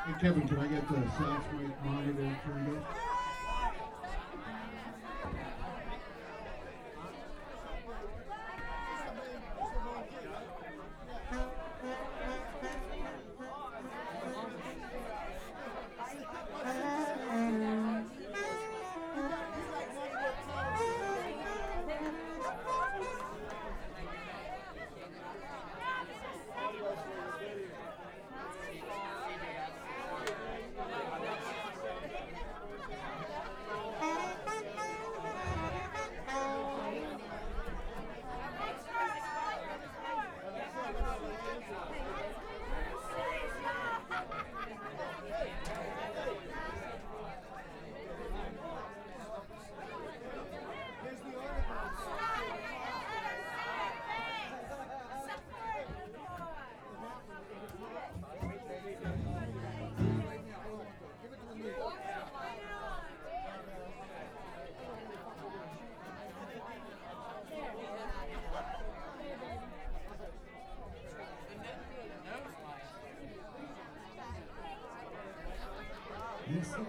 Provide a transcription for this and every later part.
Hey Kevin, can I get the Sounds Right monitor turned up? Yes, sir.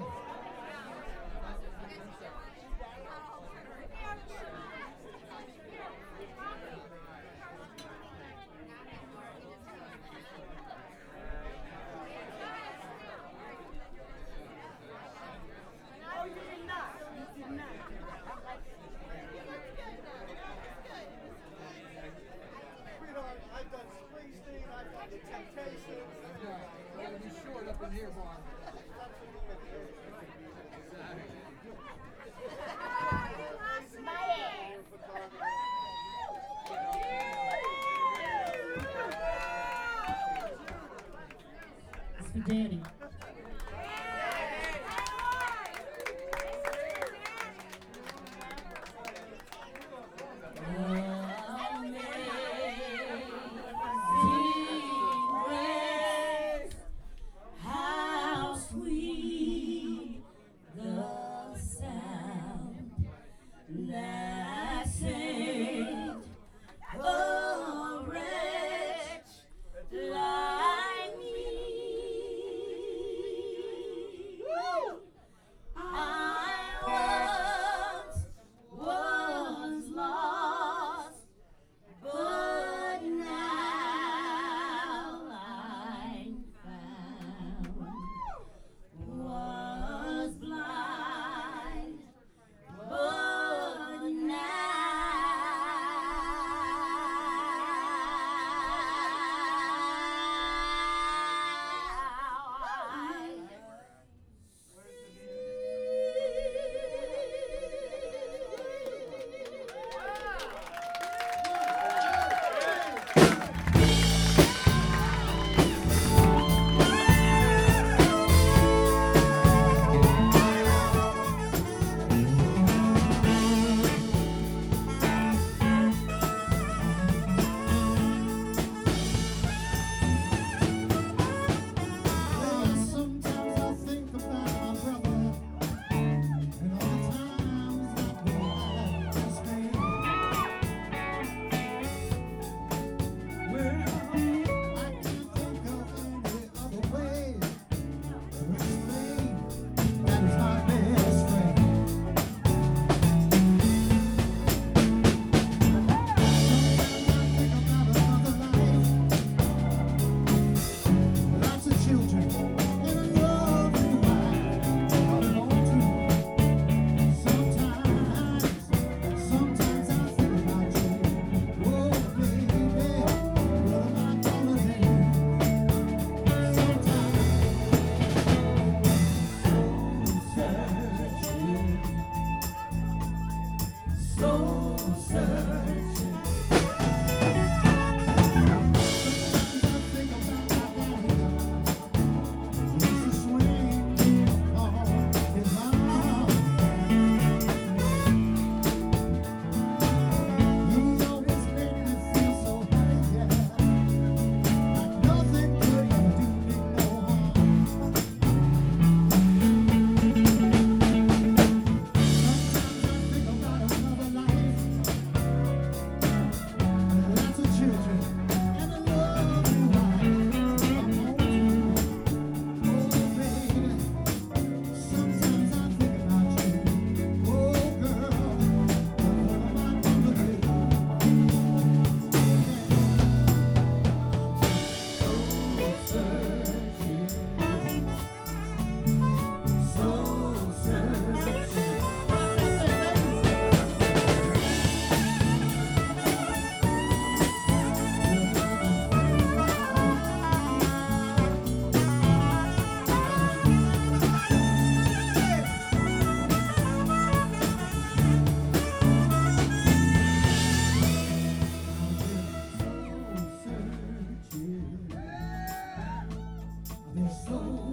Sweetheart, I've done Springsteen, I've done The Temptations. Yeah, gotta be short up in here, Vaughn. It's for Daddy. How sweet the sound that saved a wretch like me.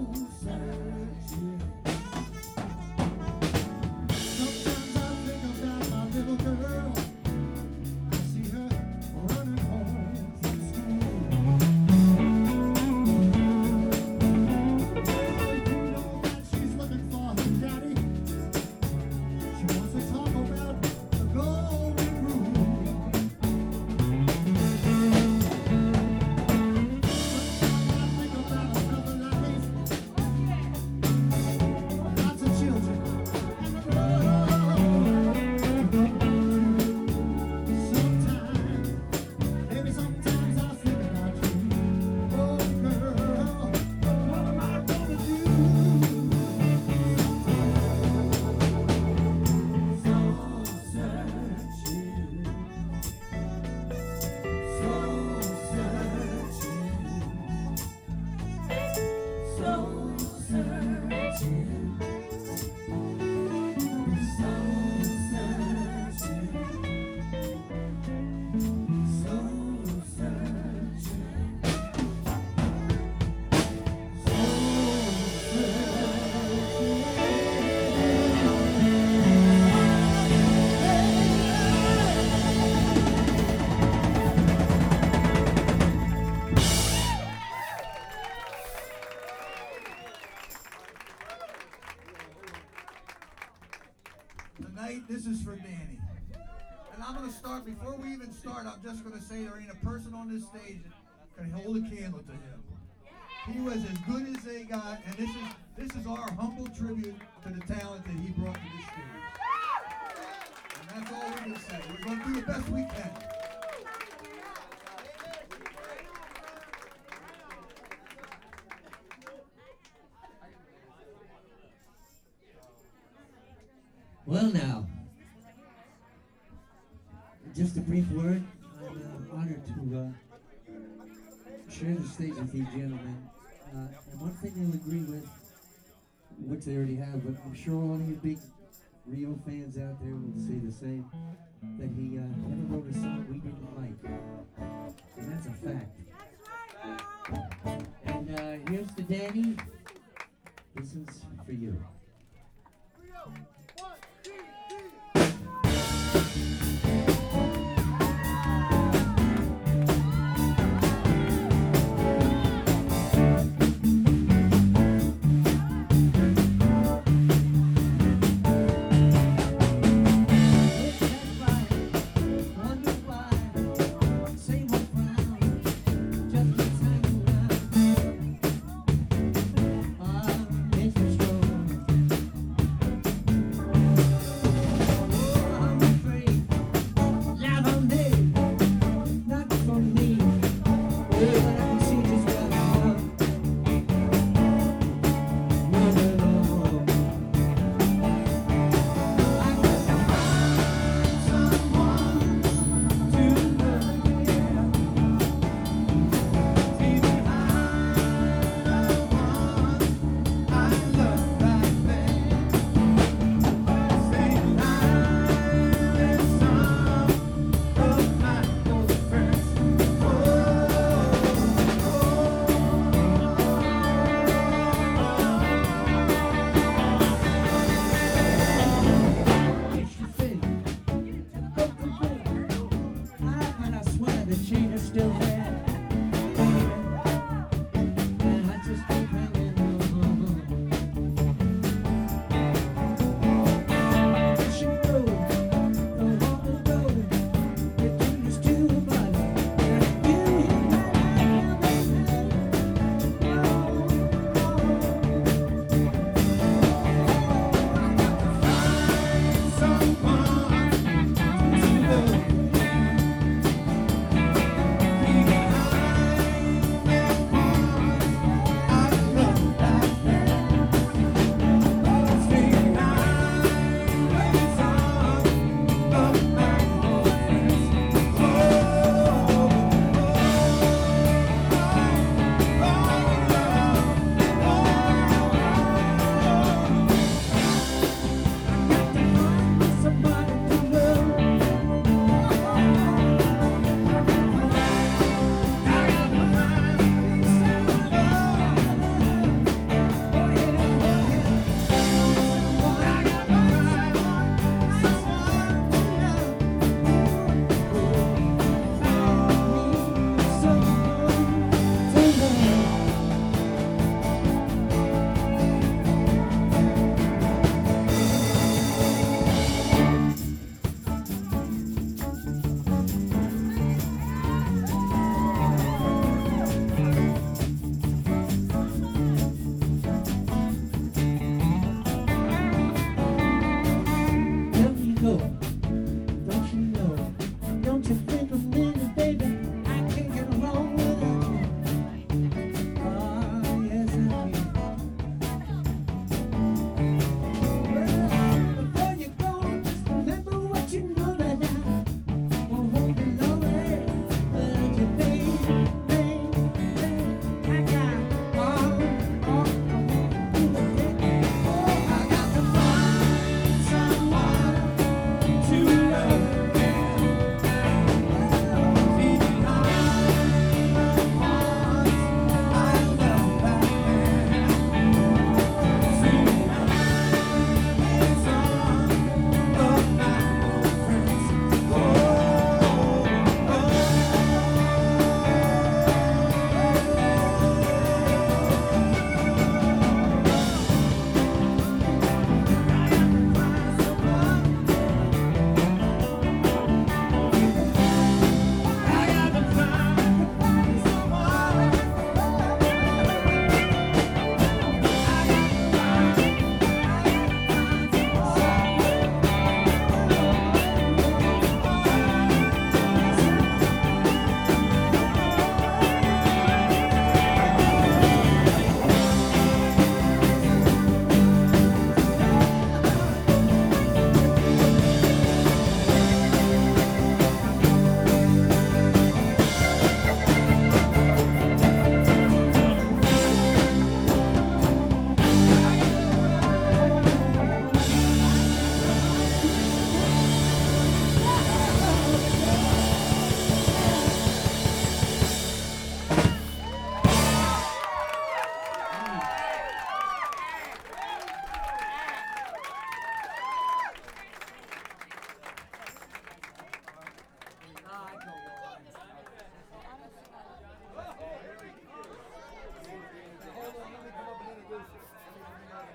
searching. Sometimes I think about my little girl. I see her running home from school. You know that she's looking for her daddy. She wants to talk about the golden rule. Sometimes I think about another life. Lots of children and the road. Sometimes, maybe sometimes I think about you. Oh girl, what am I gonna do? Soul searching. Soul searching. Soul searching. Soul searching. Soul Tonight, this is for Danny. And I'm going to start, before we even start, I'm just going to say there ain't a person on this stage that can hold a candle to him. He was as good as they got, and this is our humble tribute to the talent that he brought to this stage. And that's all we can say. We're going to do the best we can. Well, now, just a brief word. I'm honored to share the stage with you gentlemen. And one thing you'll agree with, which they already have, but I'm sure all of you big Rio fans out there will say the same, that he never wrote a song we didn't like. And that's a fact. And here's to Danny. This is for you. It's a struggle.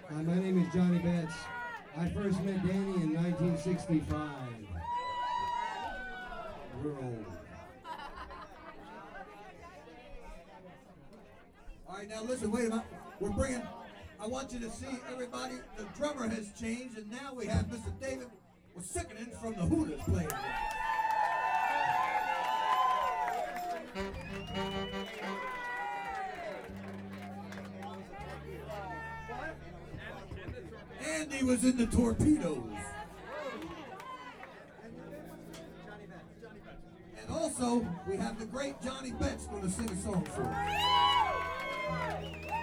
Hi, my name is Johnny Betts. I first met Danny in 1965. We're old. All right, now listen, wait a minute. We're bringing, I want you to see everybody, the drummer has changed, and now we have Mr. David Wasickanen from the Hooters playing. Andy was in the Torpedoes. And also, we have the great Johnny Betts going to sing a song for us.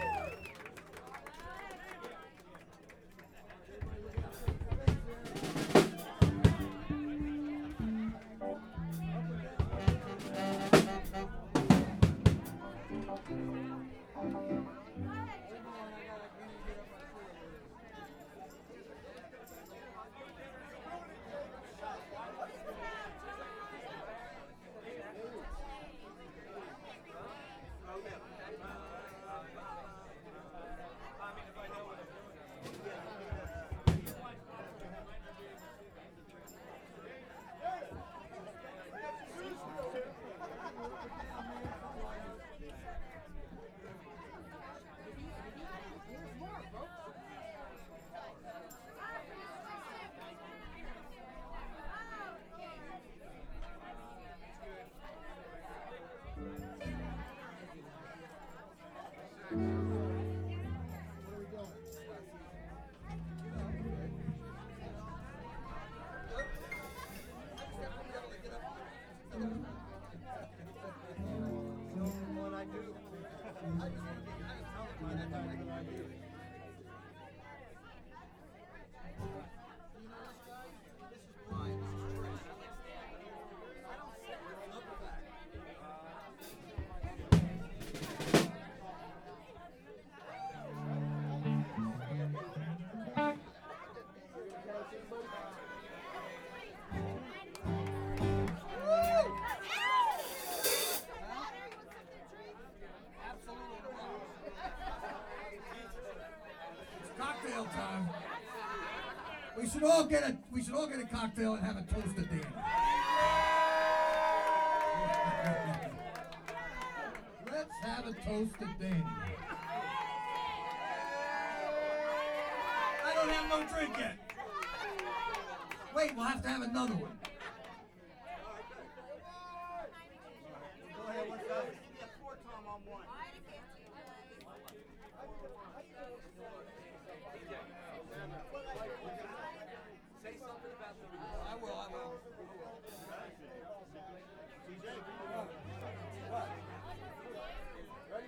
Cocktail time. We should all get a cocktail and have a toast to Danny. Let's have a toast to Danny. I don't have no drink yet. Wait, we'll have to have another one. Go ahead, what's up? Yeah, 4 Tom on 1. Say something about the... I will. What? Ready?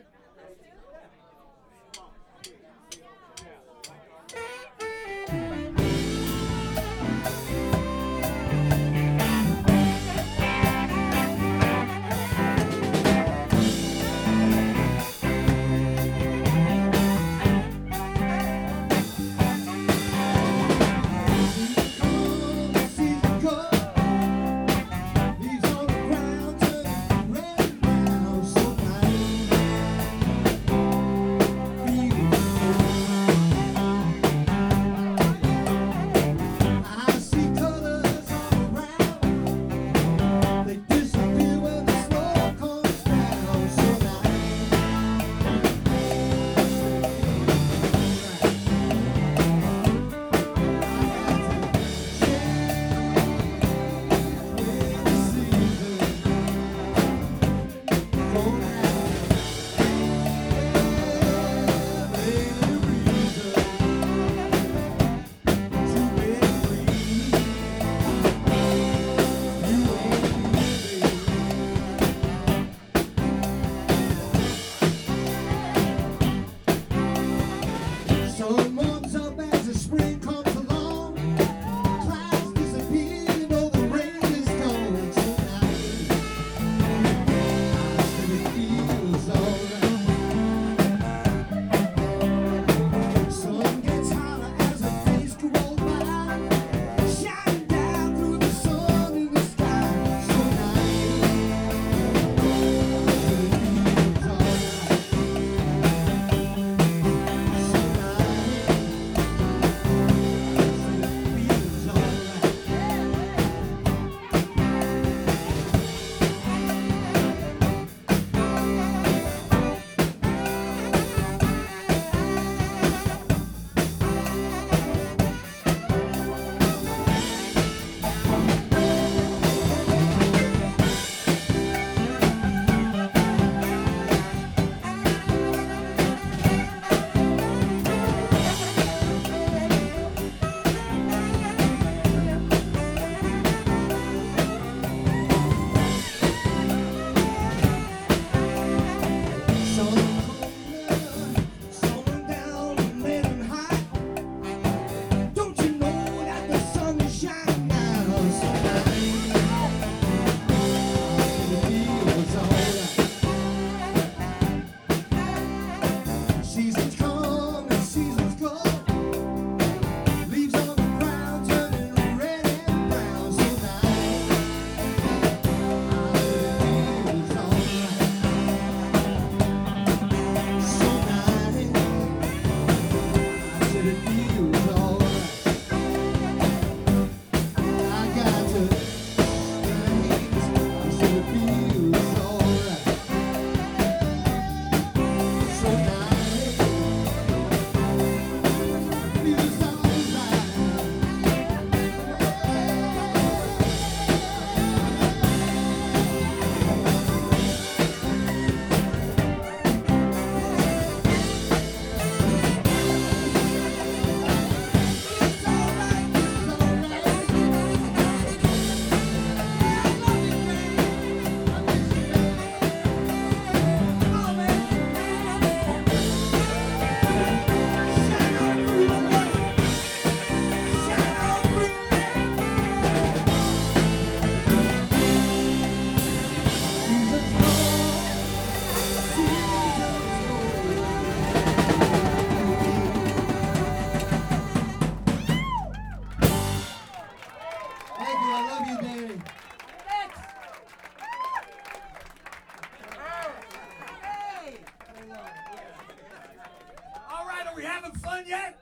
yet?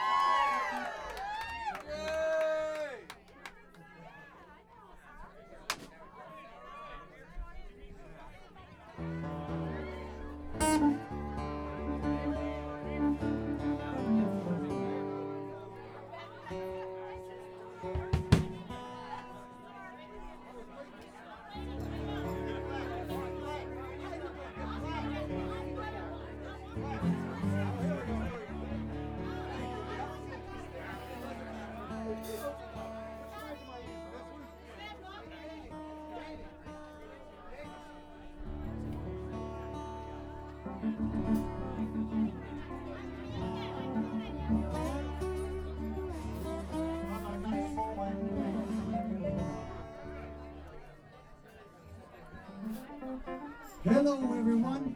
Hello, everyone.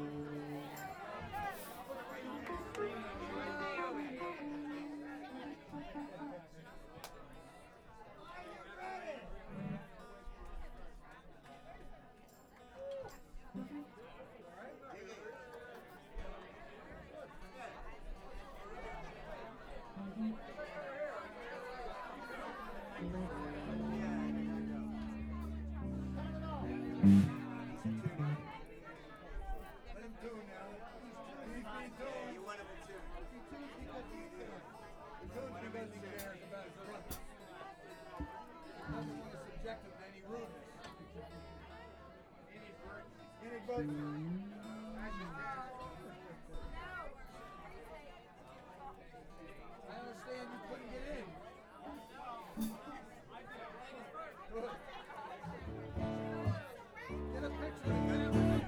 I understand you couldn't get in. Get a picture of him.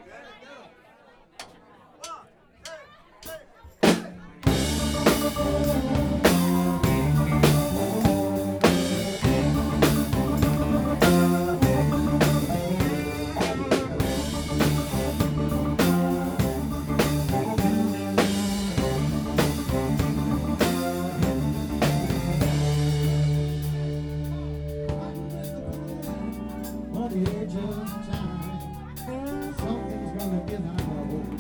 On the edge of time, something's gonna get out of hold.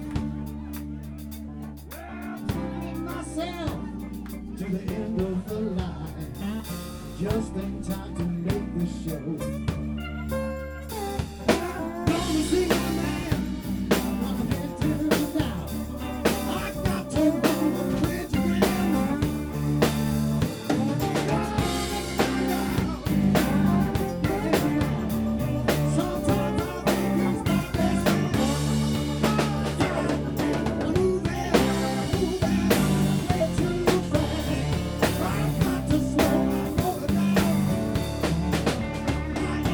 Taking myself to the end of the line, just in time to make the show. Gonna see my man, I'm head to down. I got to run the bridge again. Sometimes I think it's my best. Moving way too fast. I've got to slow my motor down.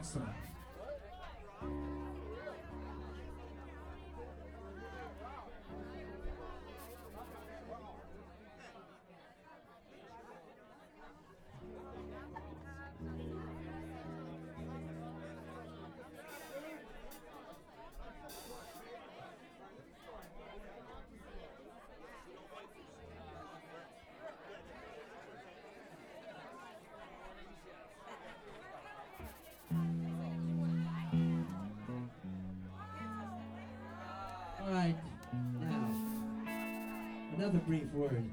next song. All right, now, another brief word.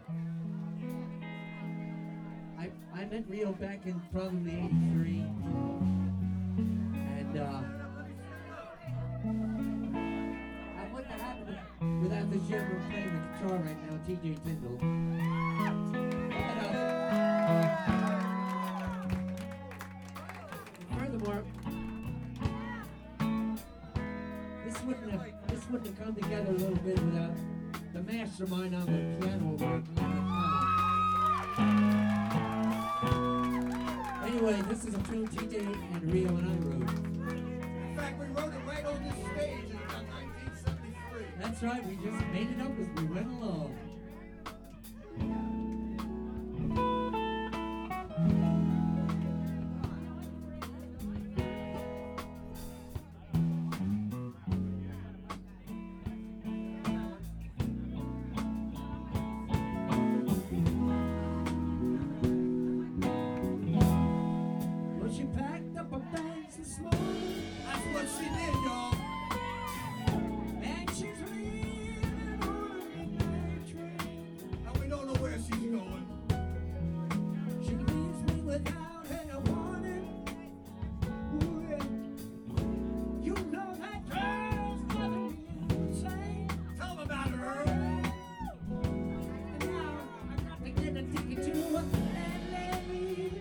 I met Rio back in probably '83, and I wouldn't have happened without this gentleman playing the guitar right now, T.J. Tyndall. Furthermore, this wouldn't have come together a little bit without the mastermind on the piano work. Anyway, this is a tune TJ and Rio and I wrote. In fact, we wrote it right on this stage in about 1973. That's right, we just made it up as we went along. Well, she packed up her bags this morning, That's what she did, y'all. and she's leaving on a midnight train. And we don't know where she's going. She leaves me without any warning. Ooh, yeah. You know that girl's driving me insane. Tell them about her. And now I got to get a ticket to a landlady.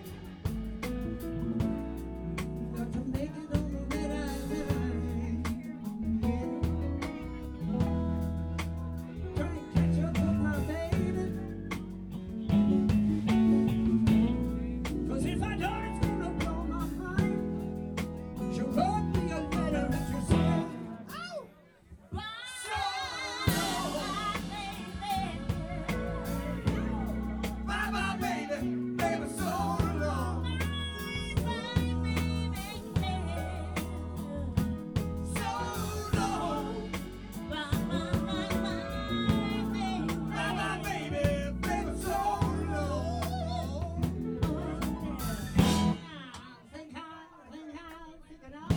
Got to make it on the red eye. Try and catch up with my baby. 'Cause if I don't, it's gonna blow my mind. She wrote me a letter and she said, "Oh, Bye bye, baby. Baby, so long. So long. Bye bye, baby. Baby, so long. think it out.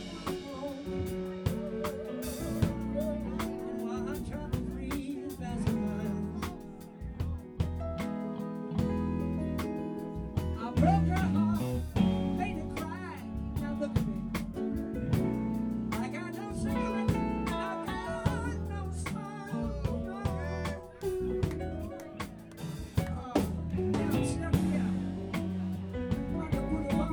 And while I'm trying to breathe, passing miles, I broke her heart, made her cry. Now look at me. I got no cigarette, I got no smile. Now I'm stuck here. Wonder what am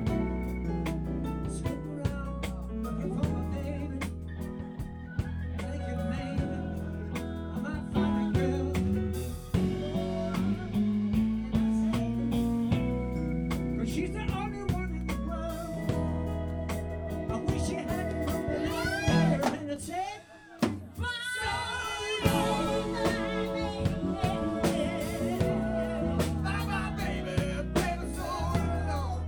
I? Snoop around, looking for my baby. Thinking maybe I might find a girl. Cause she's the only one in the world. I wish she had to come there and it said, Bye bye, baby. Baby, so long.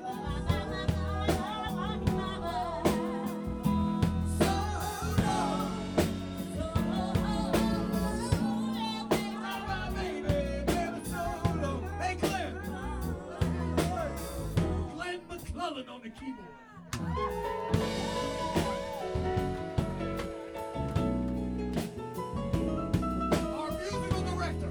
So long. Bye bye, baby. Baby, so long. Hey, Glenn. Glenn McClellan on the keyboard. Our musical director.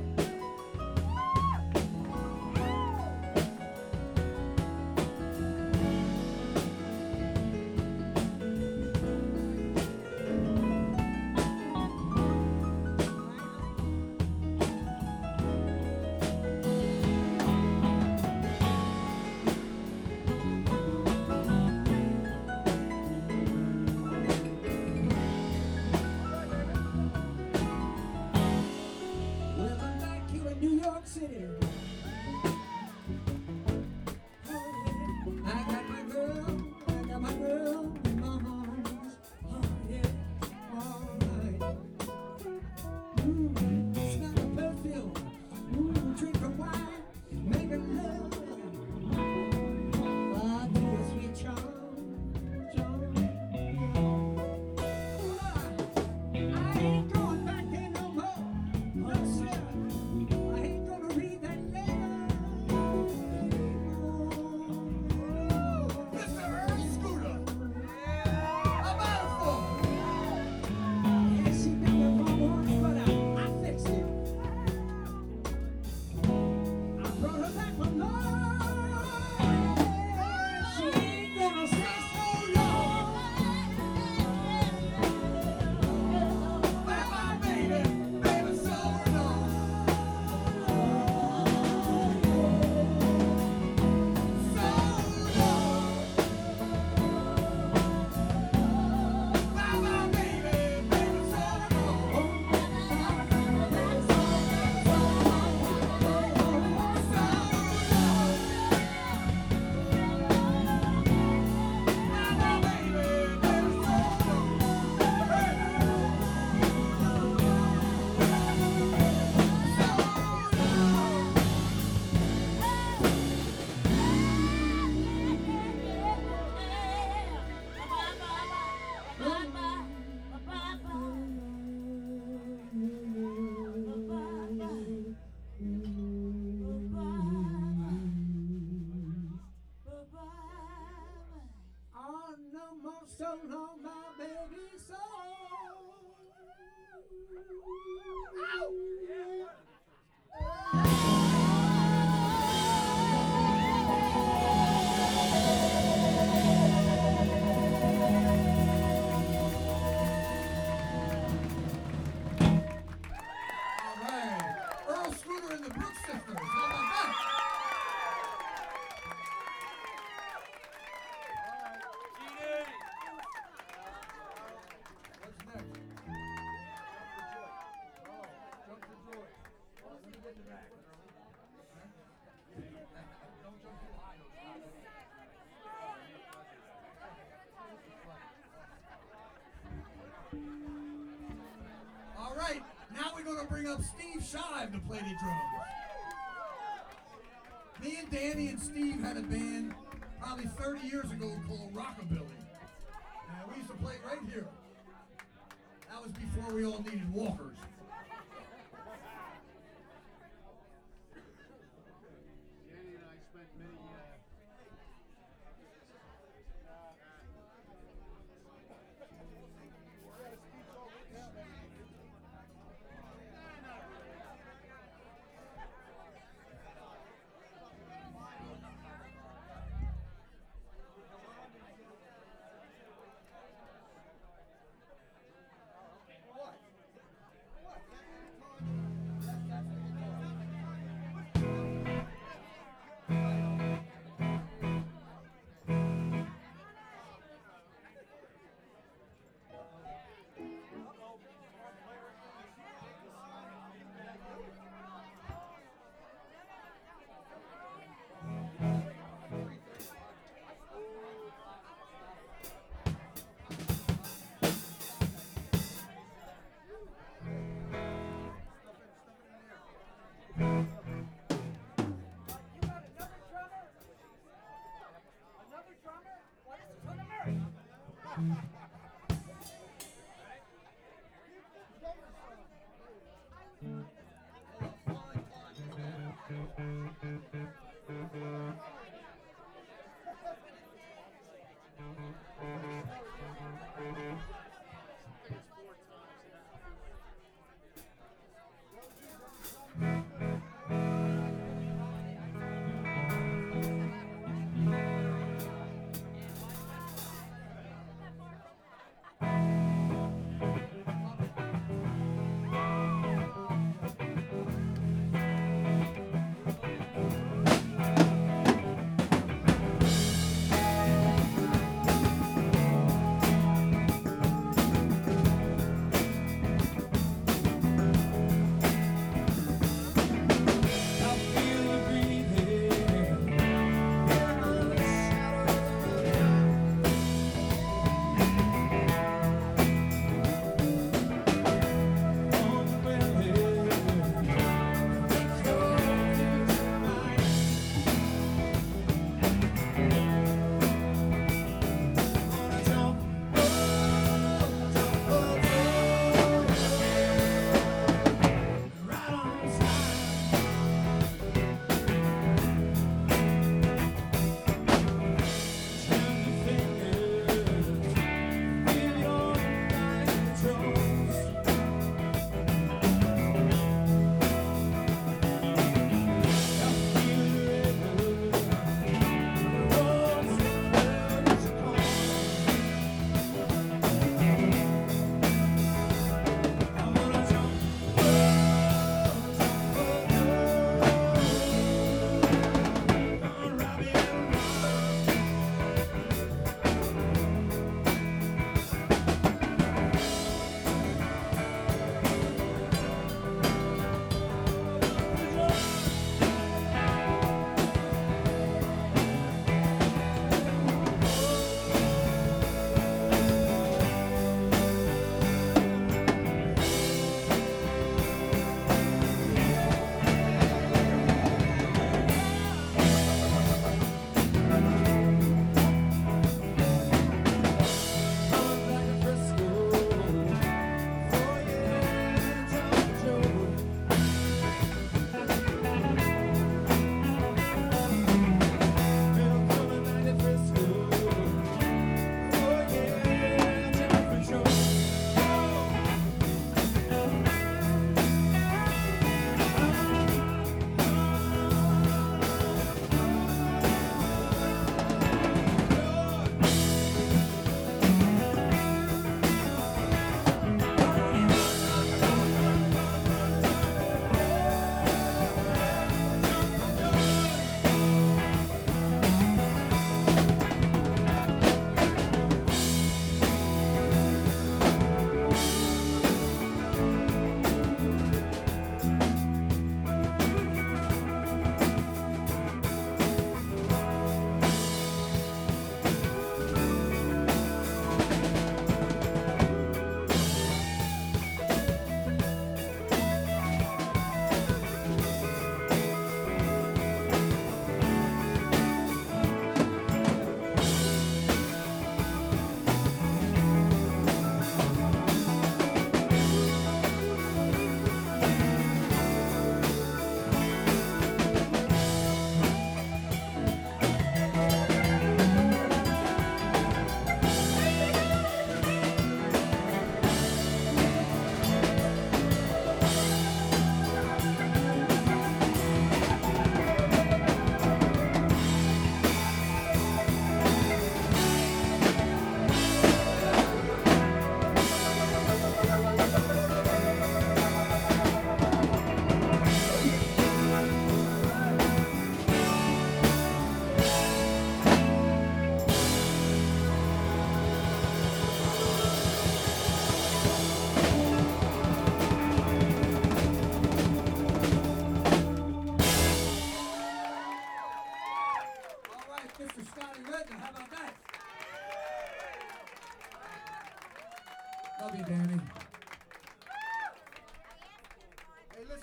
well, I'm back here in New York City. I got my girl, I got All right. Earl Scooter and the Brooks Sisters. How about that? What's next? Oh, Jump for Joy. Well, let me get the back. Don't jump too high, though, Scott. All right, now we're going to bring up Steve Shive to play the drums. Me and Danny and Steve had a band probably 30 years ago called Rockabilly. And we used to play right here. That was before we all needed walkers. Danny and I spent many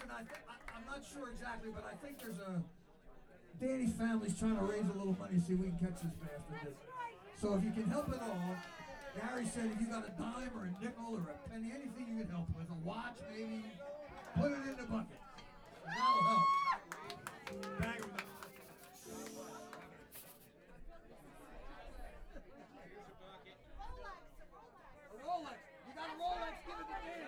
and I'm not sure exactly, but I think there's a Danny's family's trying to raise a little money to see if we can catch this bastard. So if you can help at all, Gary said if you got a dime or a nickel or a penny, anything you can help with, a watch maybe, put it in the bucket. That'll help. Bag of a Rolex. You got a Rolex, give it to Danny.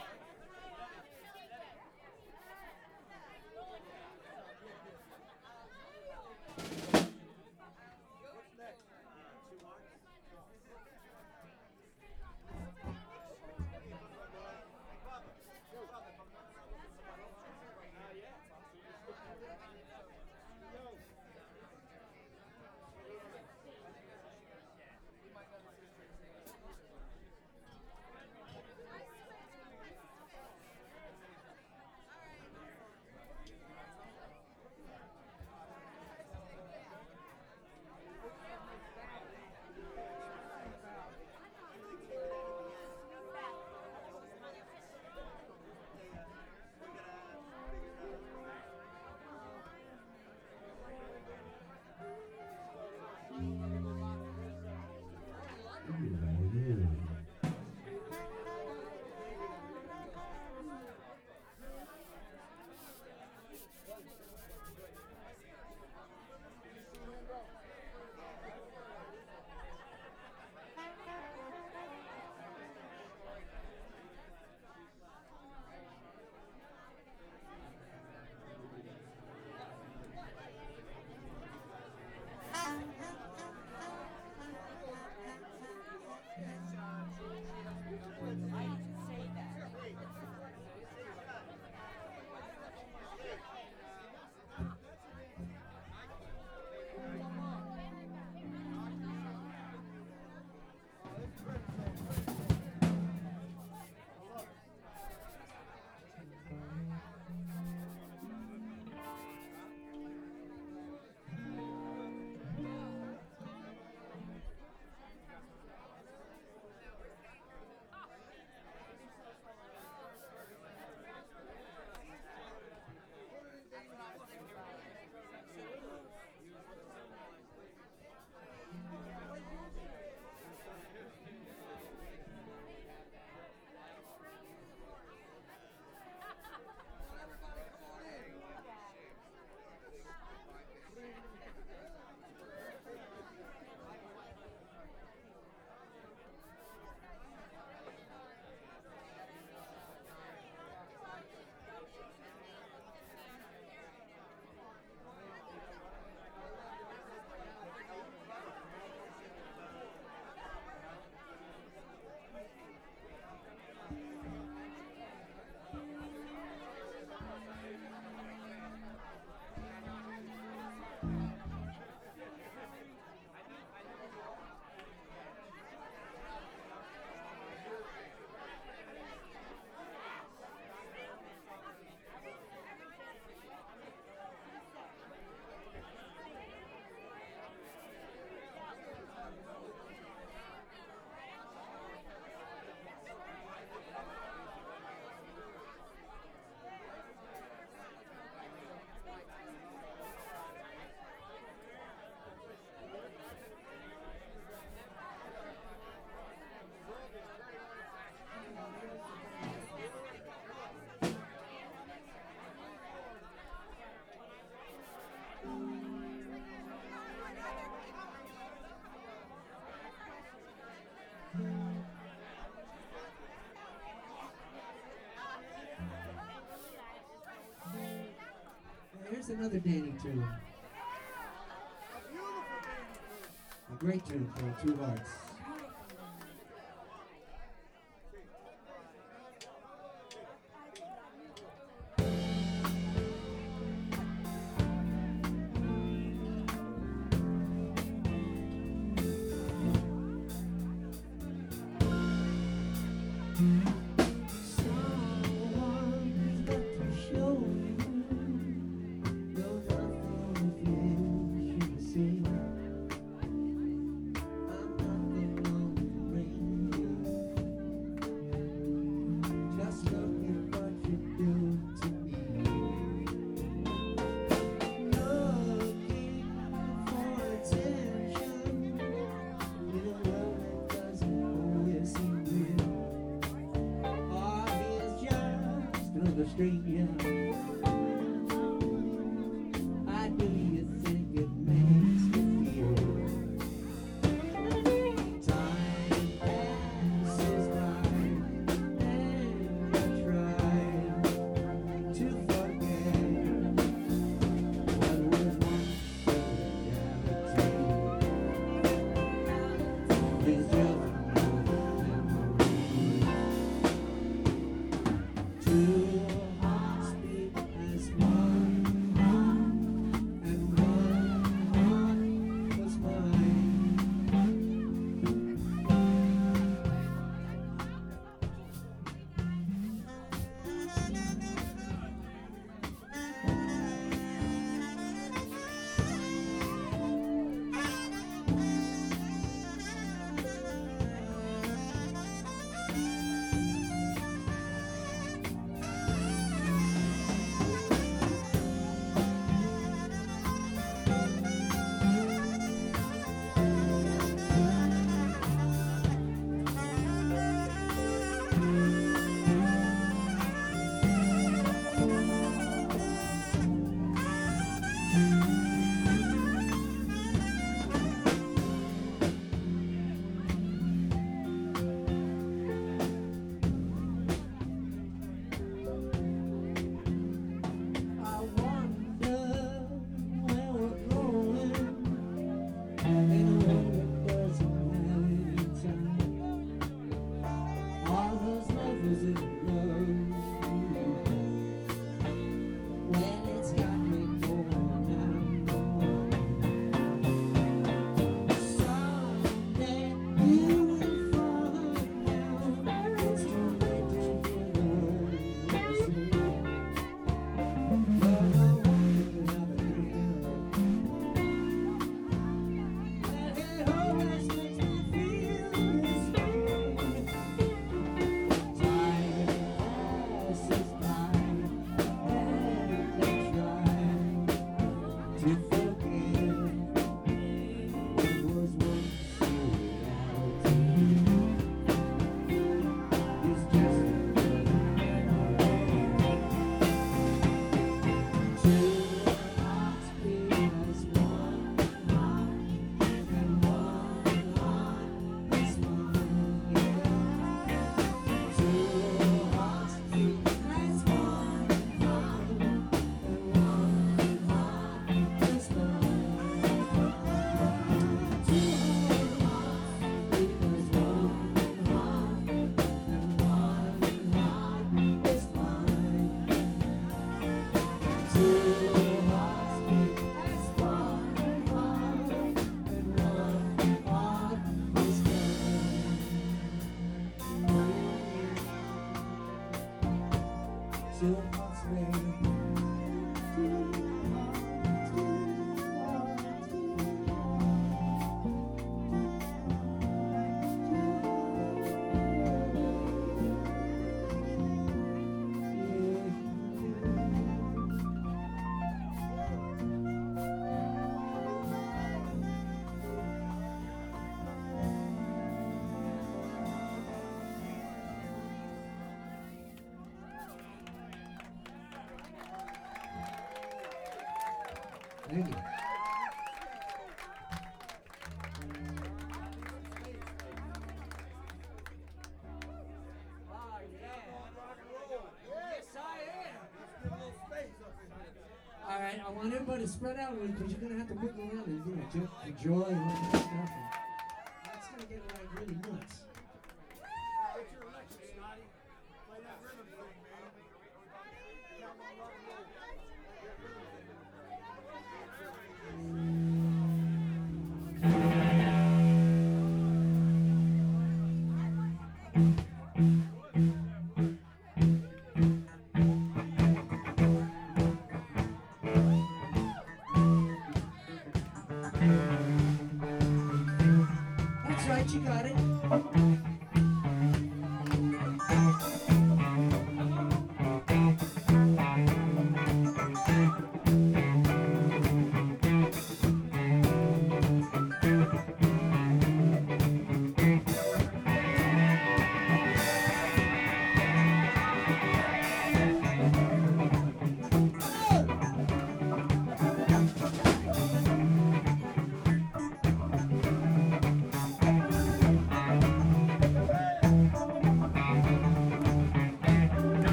Here's another Danny tune. A great tune called Two Hearts. Someone's got to show you you're nothing if you should see. I'm not the the street, yeah. How do you think it makes me feel? Time passes by and I try to forget what was once a reality. It's just another memory. Two hearts beat as one, and one heart was mine. I wonder where we're going in a world that doesn't have any time. All those lovers in love, when it's got me going down. Someday you will find out it's too late to give up. Thank you. All right, I want everybody to spread out because you're gonna have to whip around and enjoy and all that stuff. And that's gonna get like really nuts.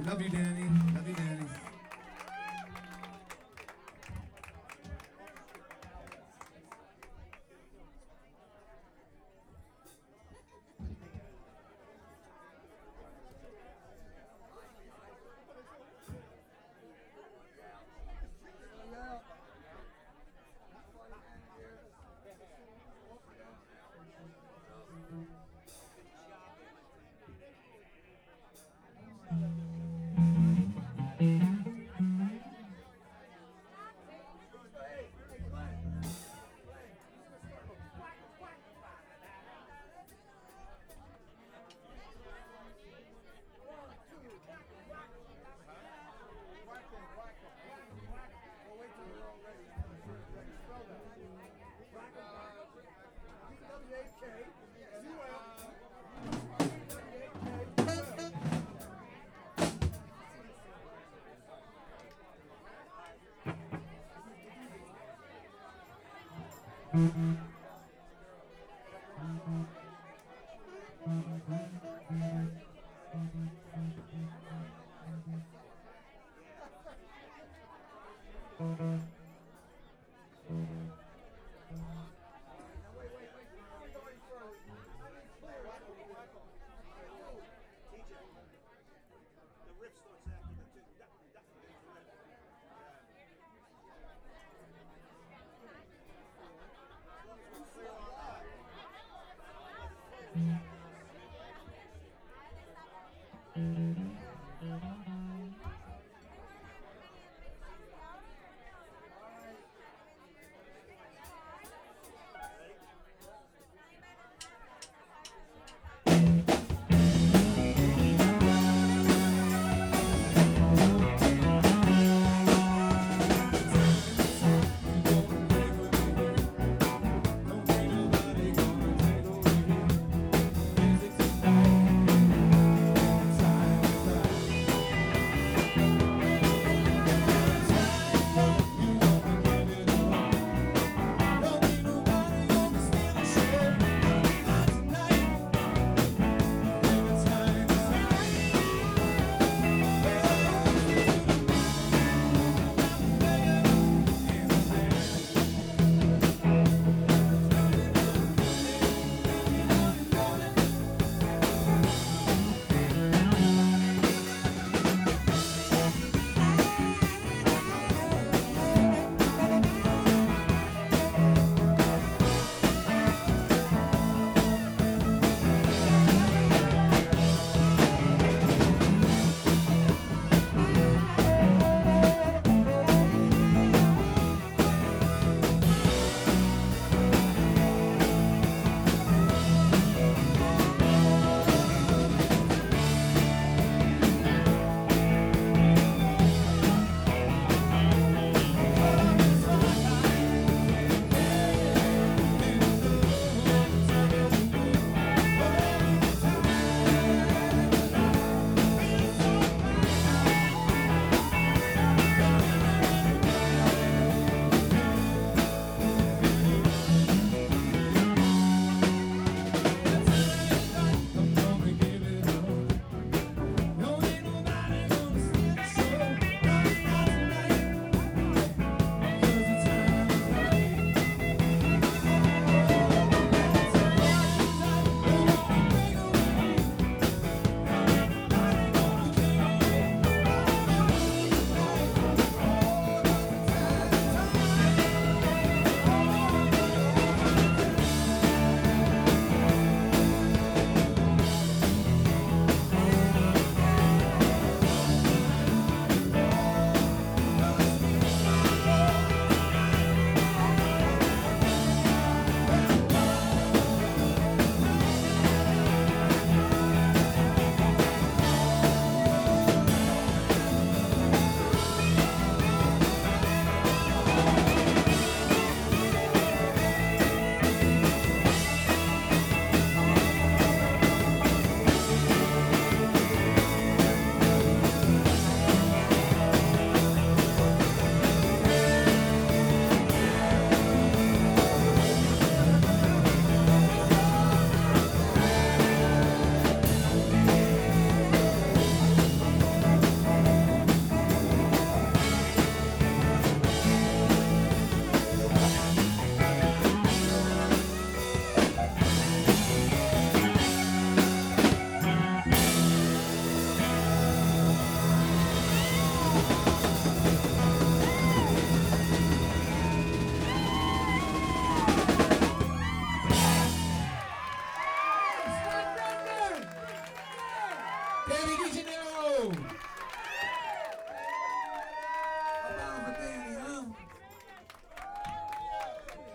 Love you, Danny. Love you, Danny.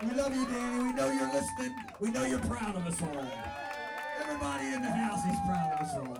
We love you, Danny. We know you're listening. We know you're proud of us all. Everybody in the house is proud of us all.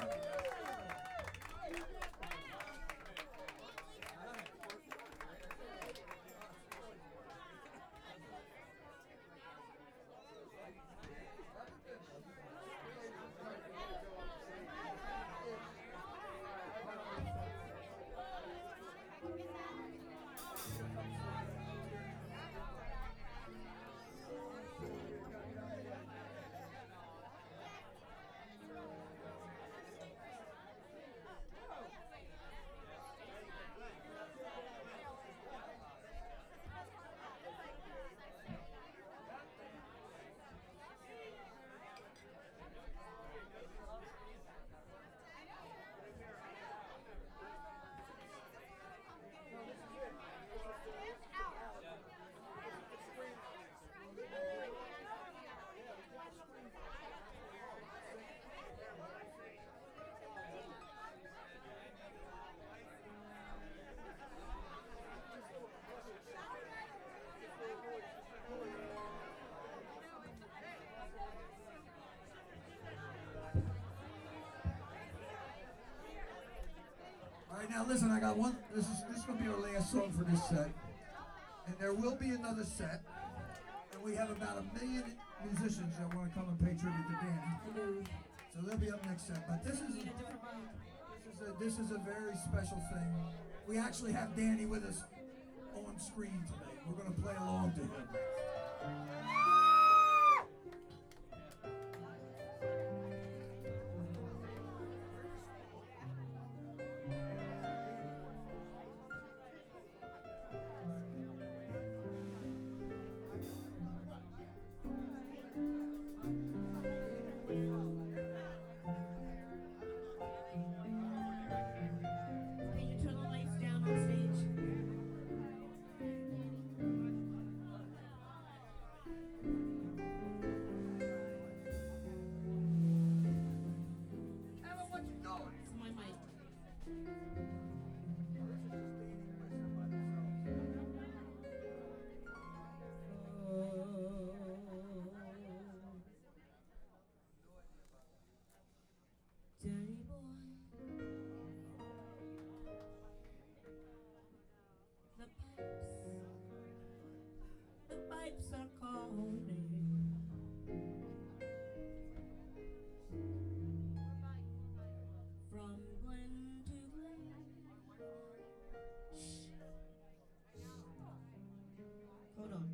All right, now listen, I got one. This is going to be our last song for this set. And there will be another set. And we have about 1 million musicians that want to come and pay tribute to Danny. So they'll be up next set. But this is a very special thing. We actually have Danny with us on screen today. We're going to play along to him. Can you turn the lights down on stage? Emma, what you doing? It's my mic. Dirty boy, the pipes are calling. From Glen to Glen. Shh. Hold on.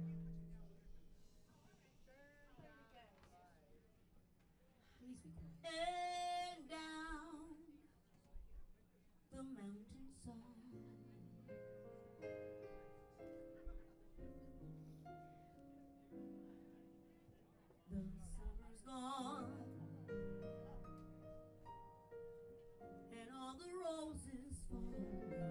Please be quiet. And down the mountainside. The summer's gone, and all the roses falling.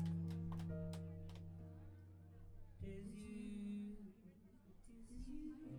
Tis you,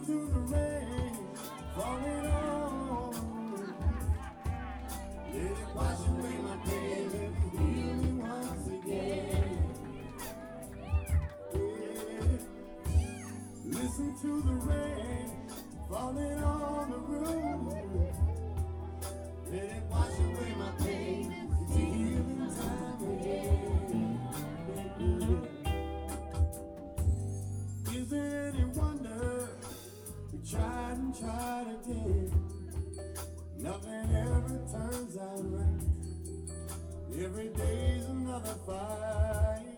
to the rain falling on me. Let it wash away my pain, let it heal me once again. Yeah. Listen to the rain falling on the roof. Let it wash away my pain, it's a healing time again. Is it any wonder we tried and tried again? Nothing ever turns out right. Every day's another fight.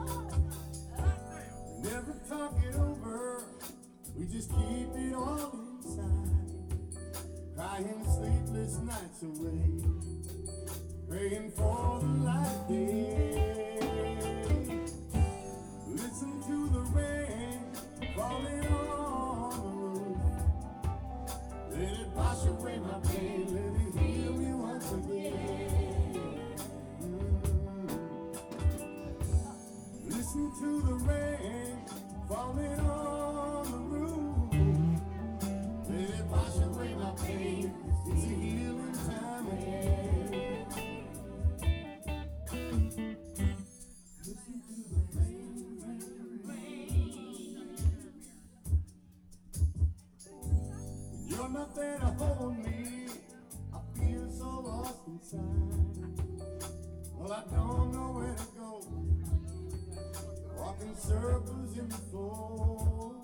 We never talk it over, we just keep it all inside. Crying sleepless nights away, praying for the light day. Listen to the rain falling on the roof. Let it wash away my pain, let it heal me once again. Listen to the rain falling on the roof. Let it wash away my pain, it's a healing time again. Listen to the rain, When you're not there to hold me, I feel so lost inside. Well, I don't know where to go, walking circles in the floor.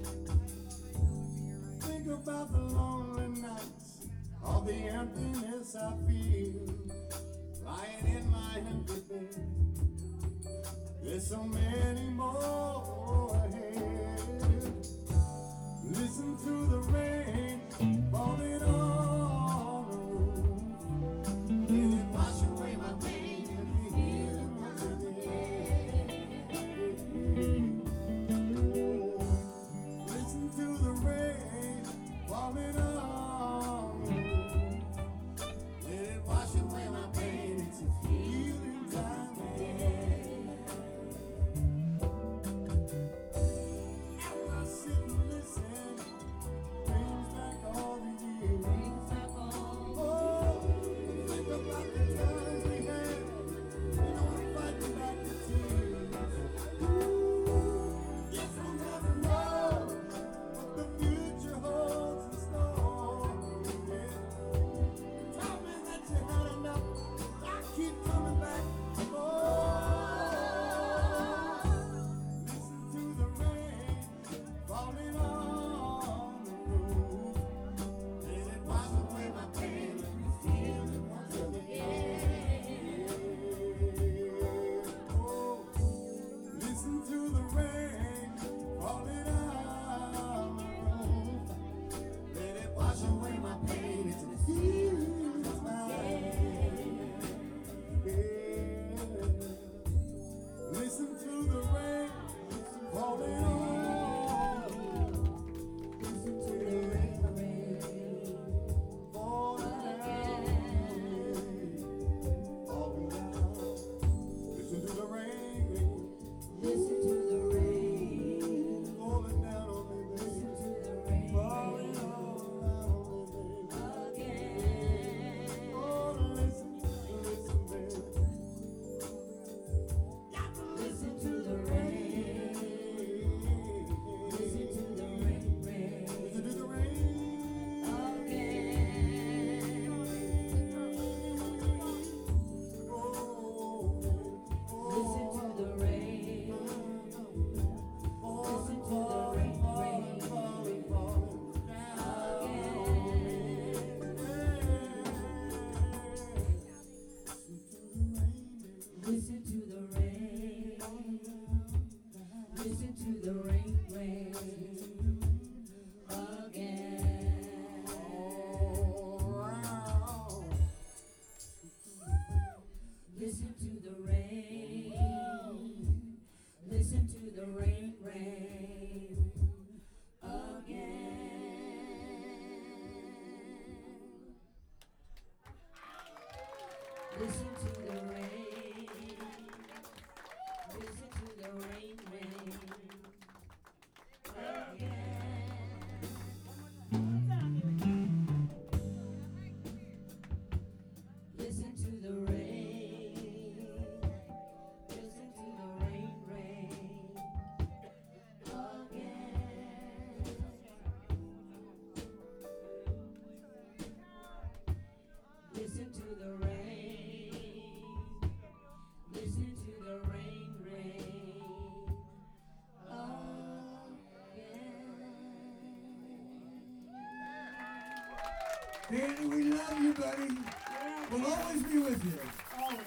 Think about the lonely nights, all the emptiness I feel, lying in my empty bed. There's so many more ahead. Listen to the rain falling on the roof. Let it wash away my pain and be healing once again. Listen to the rain falling on the roof. Let it wash away my pain, it's a healing time again. Danny, we love you, buddy. Yeah, We'll Danny. always be with you. Always.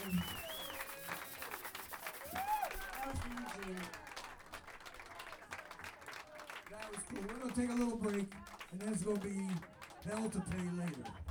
That was for you, Janet. That was cool. We're going to take a little break, and then it's going to be hell to pay later.